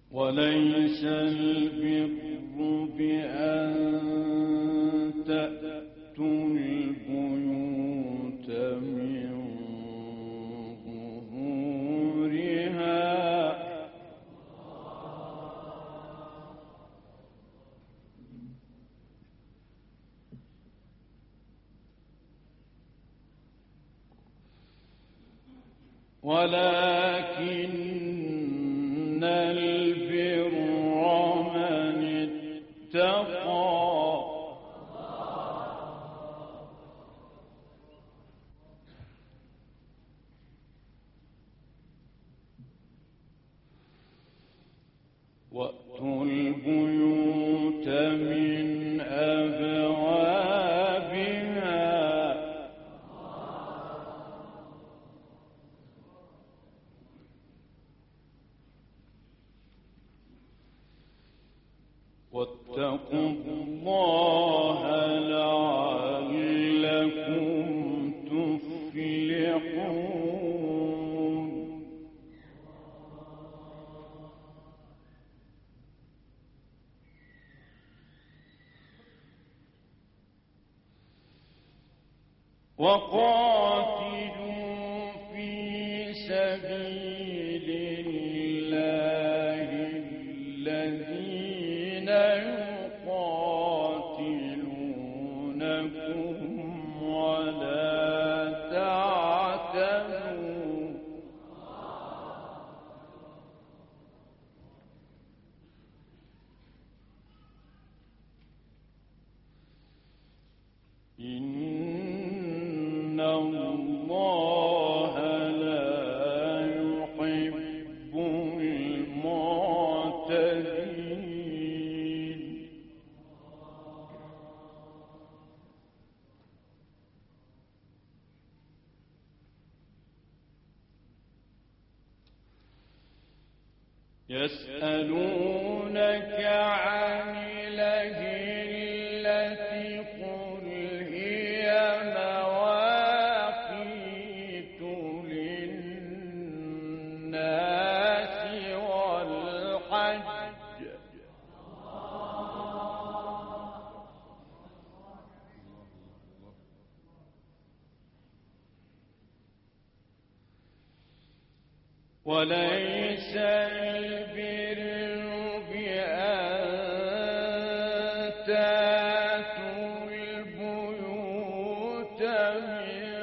وليس البر بأن تأتوا البيوت من ظهورها ولكن البر من اتقى وأتوا البيوت من أبوابها واتقوا الله لعلكم تفلحون وقاتلوا في سبيل الله الذين يقاتلونكم ولا تعتدوا إن الله لا يحب المعتدين يسألونك عن الأهلة قل هي مواقيت للناس والحج وليس البر بأن تأتوا البيوت من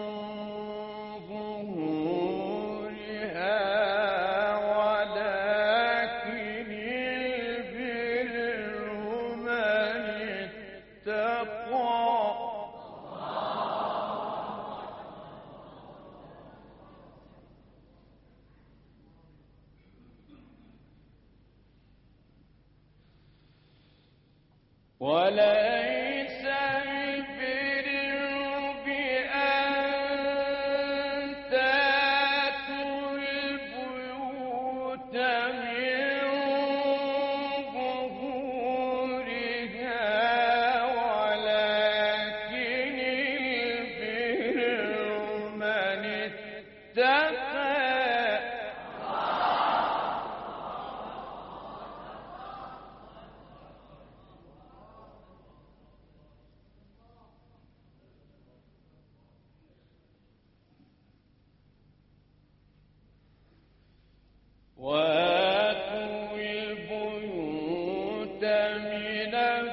ظهورها ولكن البر من اتقى وليس البر بأن تأتوا البيوت من ظهورها ولكن البر من اتقى وآتوا البيوت من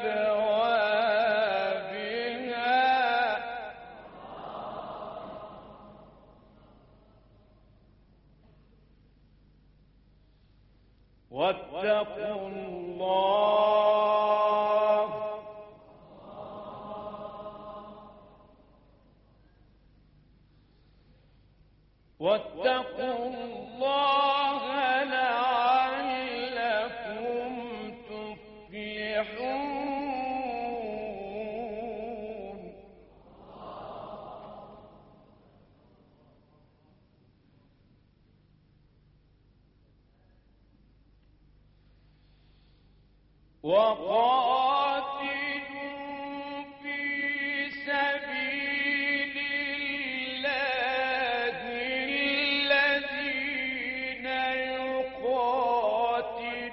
أبوابها واتقوا الله واتقوا الله لعلكم تفلحون وقاتلوا في سبيل الله الذين يقاتلونكم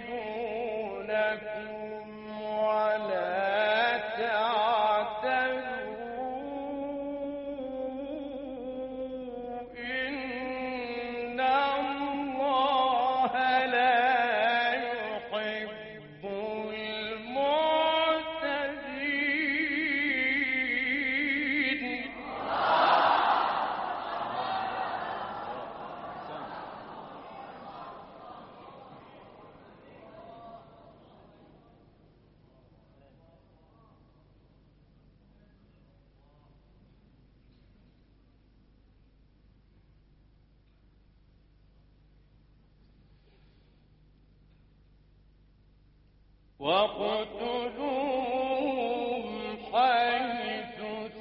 واقتلوهم حيث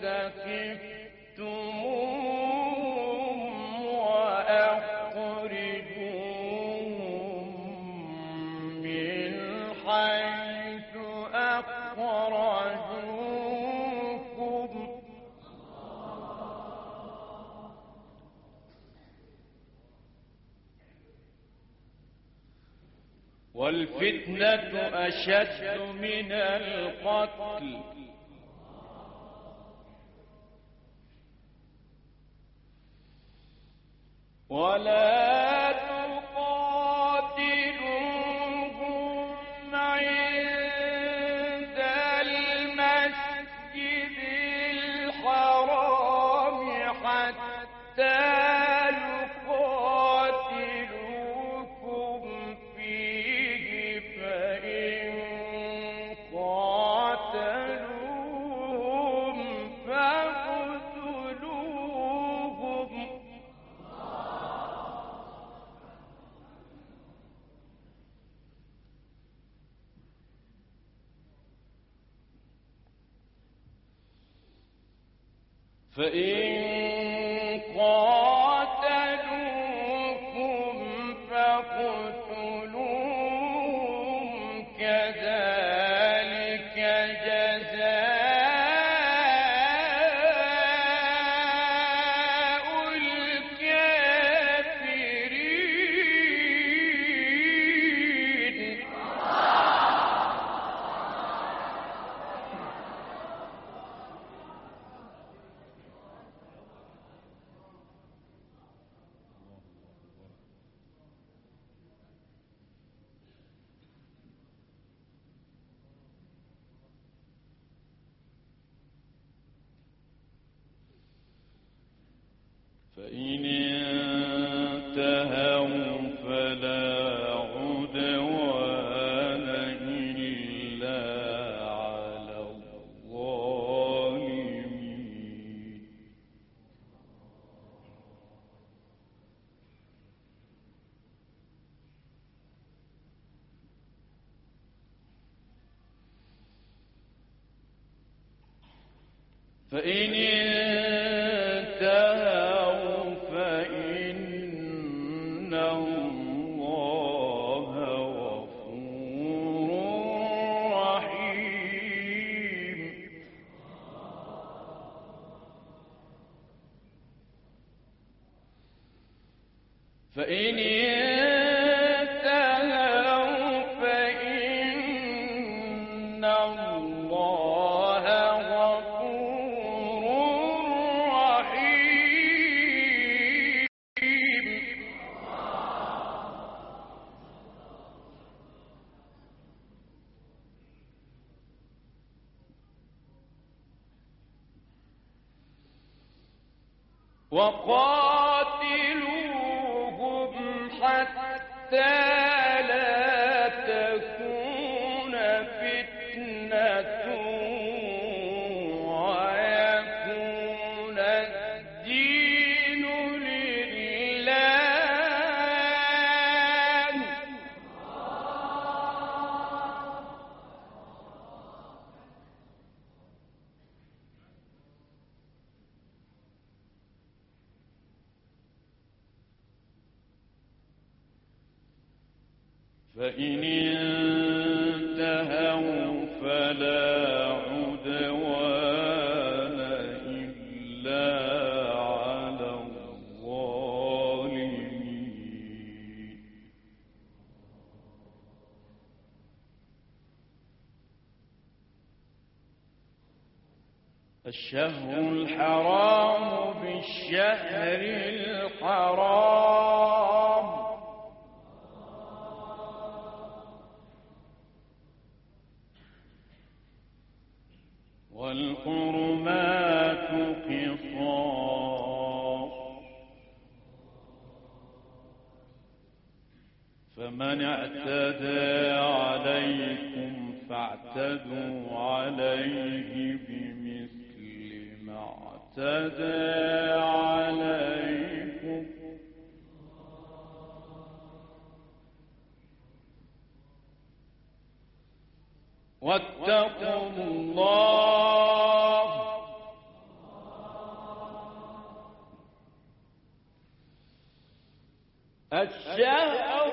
ثقفتموهم وأخرجوهم من حيث أخرجوكم والفتنة أشد من القتل ولا تقاتلوهم عند المسجد الحرام حتى يقاتلوكم فيه فإن قاتلوهم فاقتلوهم كذلك جزاء الكافرين فإن انتهوا فلا عدوان إلا على الظالمين فإن انتهوا فإن الله غفور رحيم فإن انتهوا فإن الله غفور رحيم وقاتلوهم حتى لا تكون فتنة ويكون الدين لله فإن انتهوا فلا عدوان إلا على الظالمين الشهر الحرام بالشهر الحرام والحرمات قصاص فمن اعتدى عليكم فاعتدوا عليه بمثل ما اعتدى عليكم واتقوا الله الشهر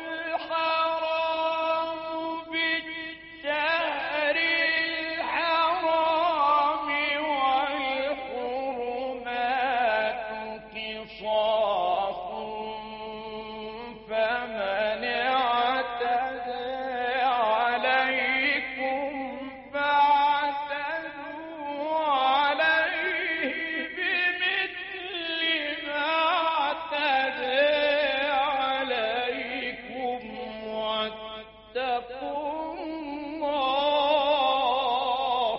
الحرام بالشهر الحرام والحرمات قصاص فمن اعتدى عليكم فاعتدوا عليه بمثل ما اعتدى عليكم واتقوا الله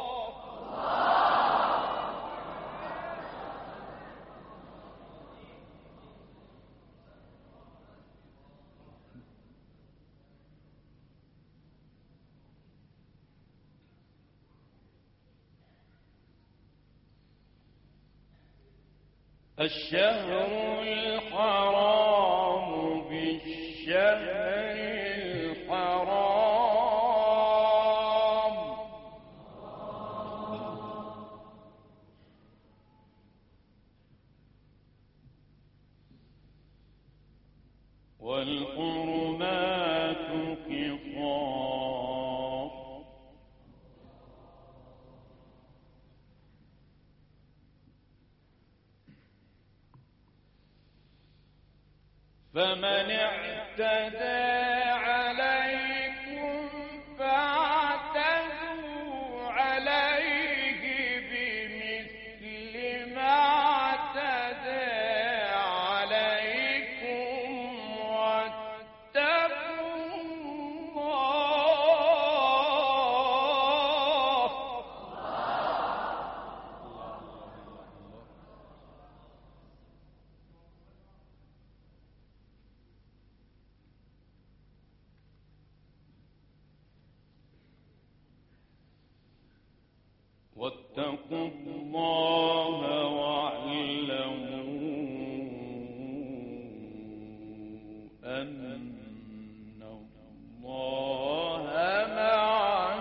الشهر الحرام بالشهر الحرام والحرمات قصاص فمن اعتدى عليكم فاعتدوا عليه بمثل ما اعتدى عليكم واتقوا الله واتقوا الله واعلموا أن الله مع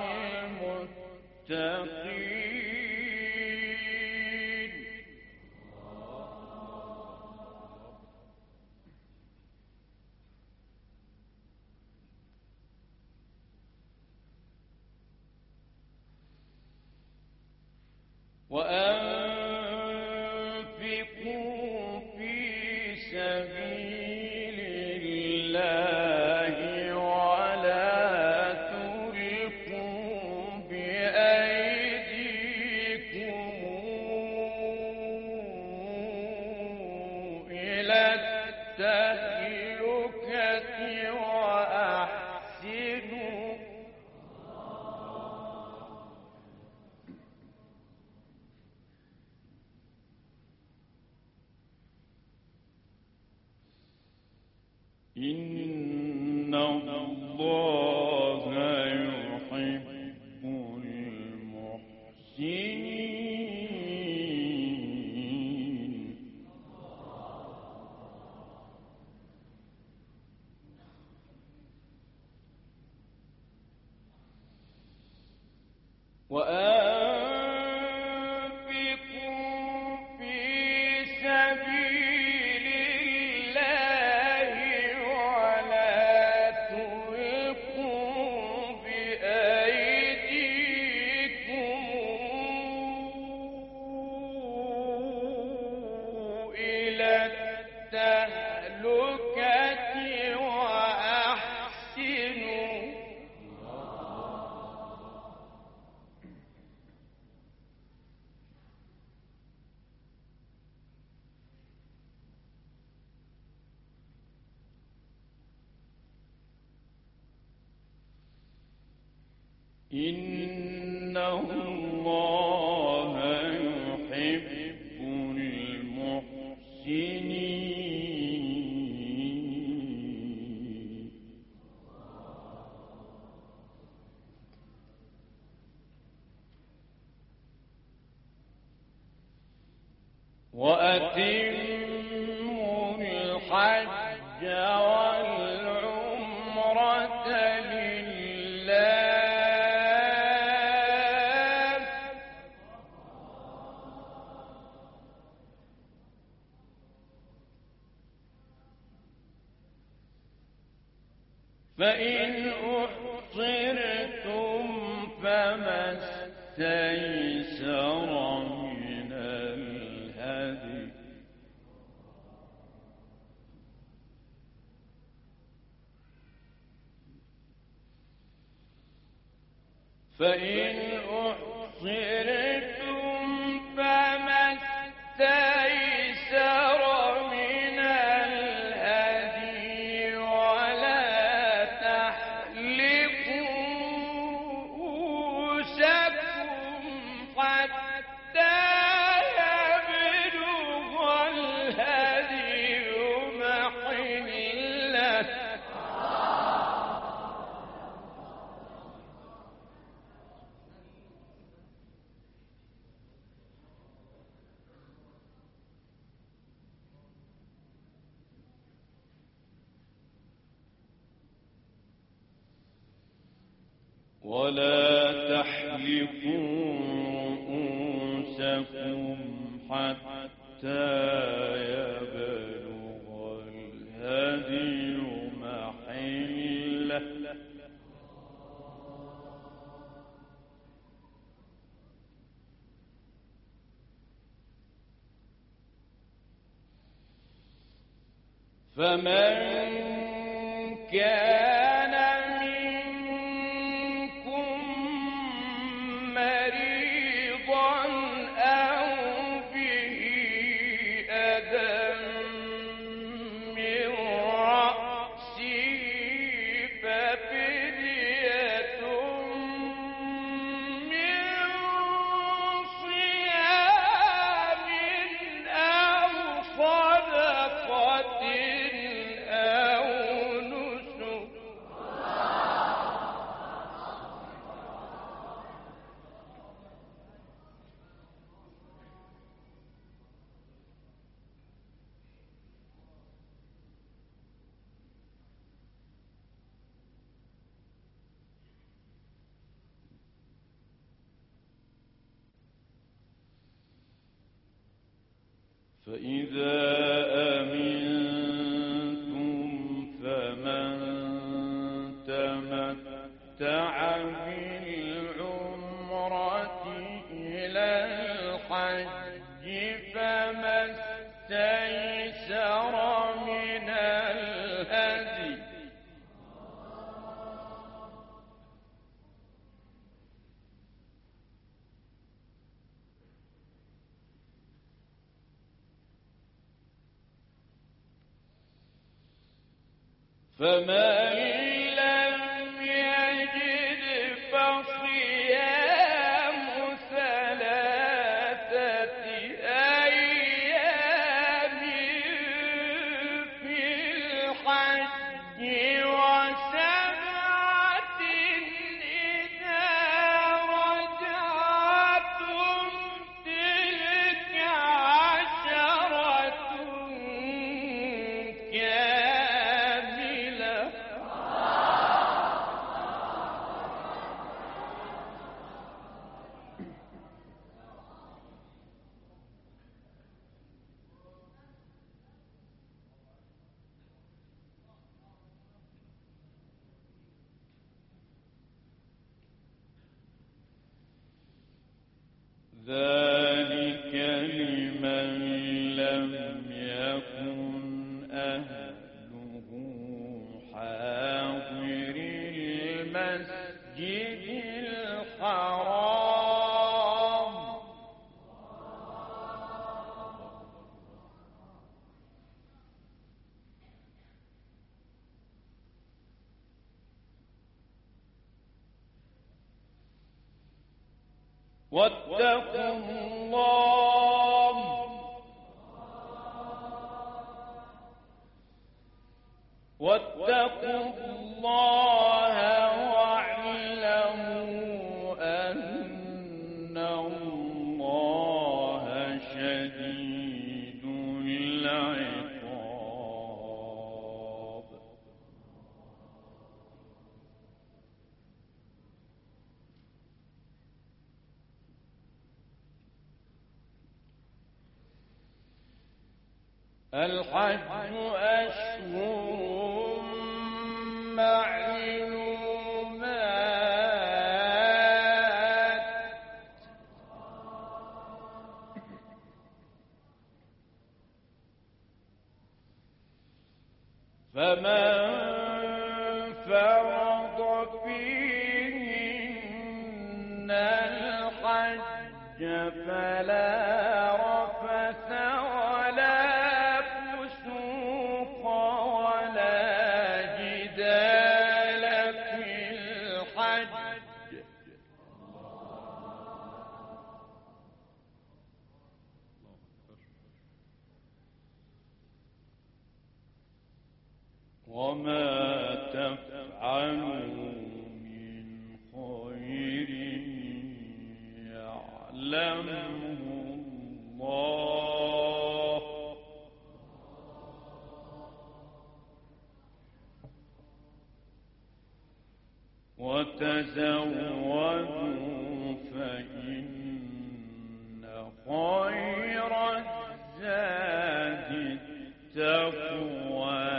المتقين وأنفقوا في سبيل الله ولا تلقوا بأيديكم إلى التهلكة وأحسنوا إن الله يحب المحسنين وأنفقوا في سبيل الله ولا تلقوا بأيديكم إلى التهلكة وأحسنوا إن الله يحب المحسنين وأتموا الحج والعمرة لله استيسر من الهدي فإن أحصرتم فما استيسر من الهدي ولا تحلقوا رؤوسكم حتى يبلغ الهدي محله ولا تحلقوا رؤوسكم حتى يبلغ الهدي محله فمن كان منكم مريضا أو به أذى من رأسه ففدية من صيام أو صدقة أو نسك فإذا أمنتم فمن تمتع بالعمرة إلى الحج فما استيسر من الهدي فمن لم يجد فصيام ثلاثة أيام في الحج وسبعة إذا رجعتم تلك عشرة كاملة ذلك لمن لم يكن أهله حاضر المسجد الحرام واتقوا الله واعلموا أن الله شديد العقاب الحج أشهر معلومات الحج فلا رفث ولا فسوق ولا جدال في الحج وما تفعلوا من خير يعلمه الله وتزودوا فإن خير الزاد التقوى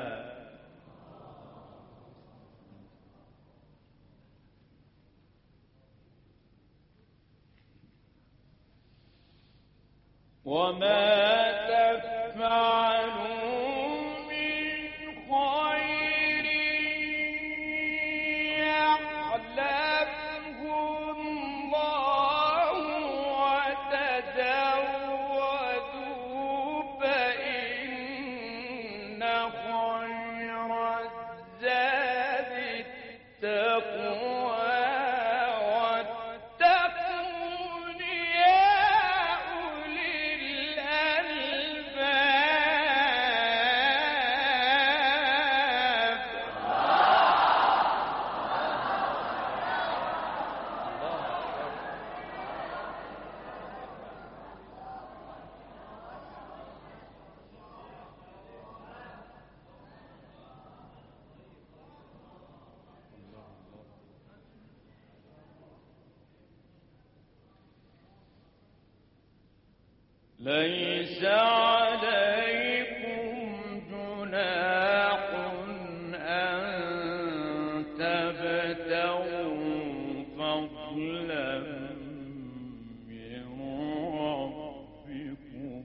وما تفعلوا من خير يعلمه الله وتزودوا فإن خير الزاد التقوى ليس عليكم جناح أن تبتغوا فضلا من ربكم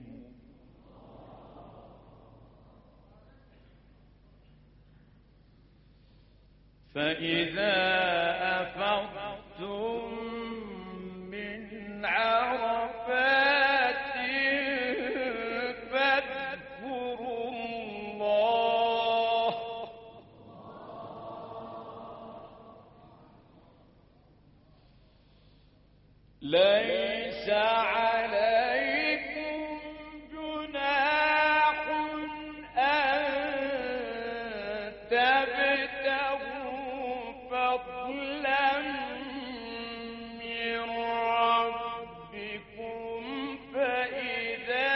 فإذا أفضتم من عرفات فاذكروا الله ليس عليكم جناح أن تبتغوا فضلا من ربكم فإذا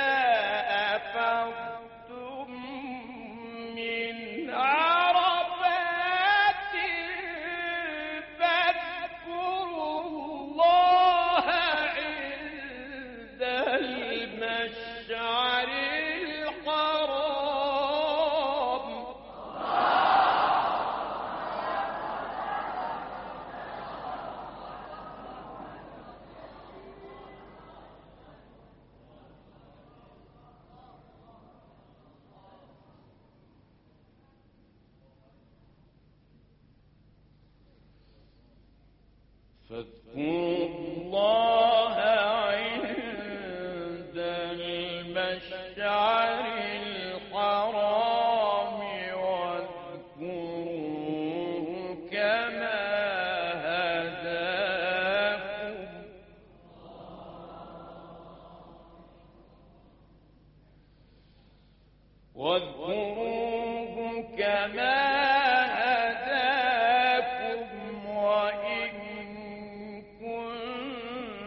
أفضتم من عرفات فاذكروا الله عند المشعر الحرام فاذكروا الله عند المشعر الحرام واذكروه كما هداكم وإن كنتم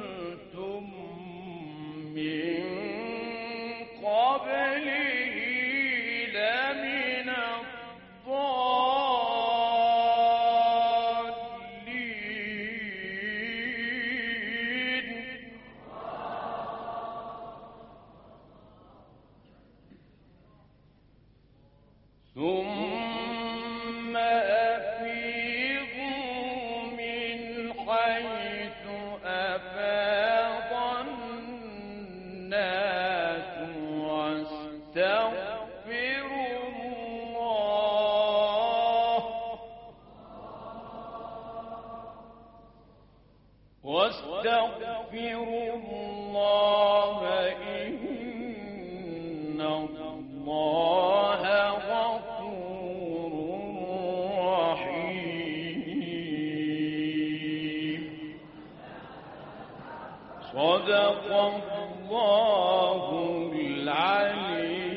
واستغفروا الله إن الله غفور رحيم. صدق الله العلي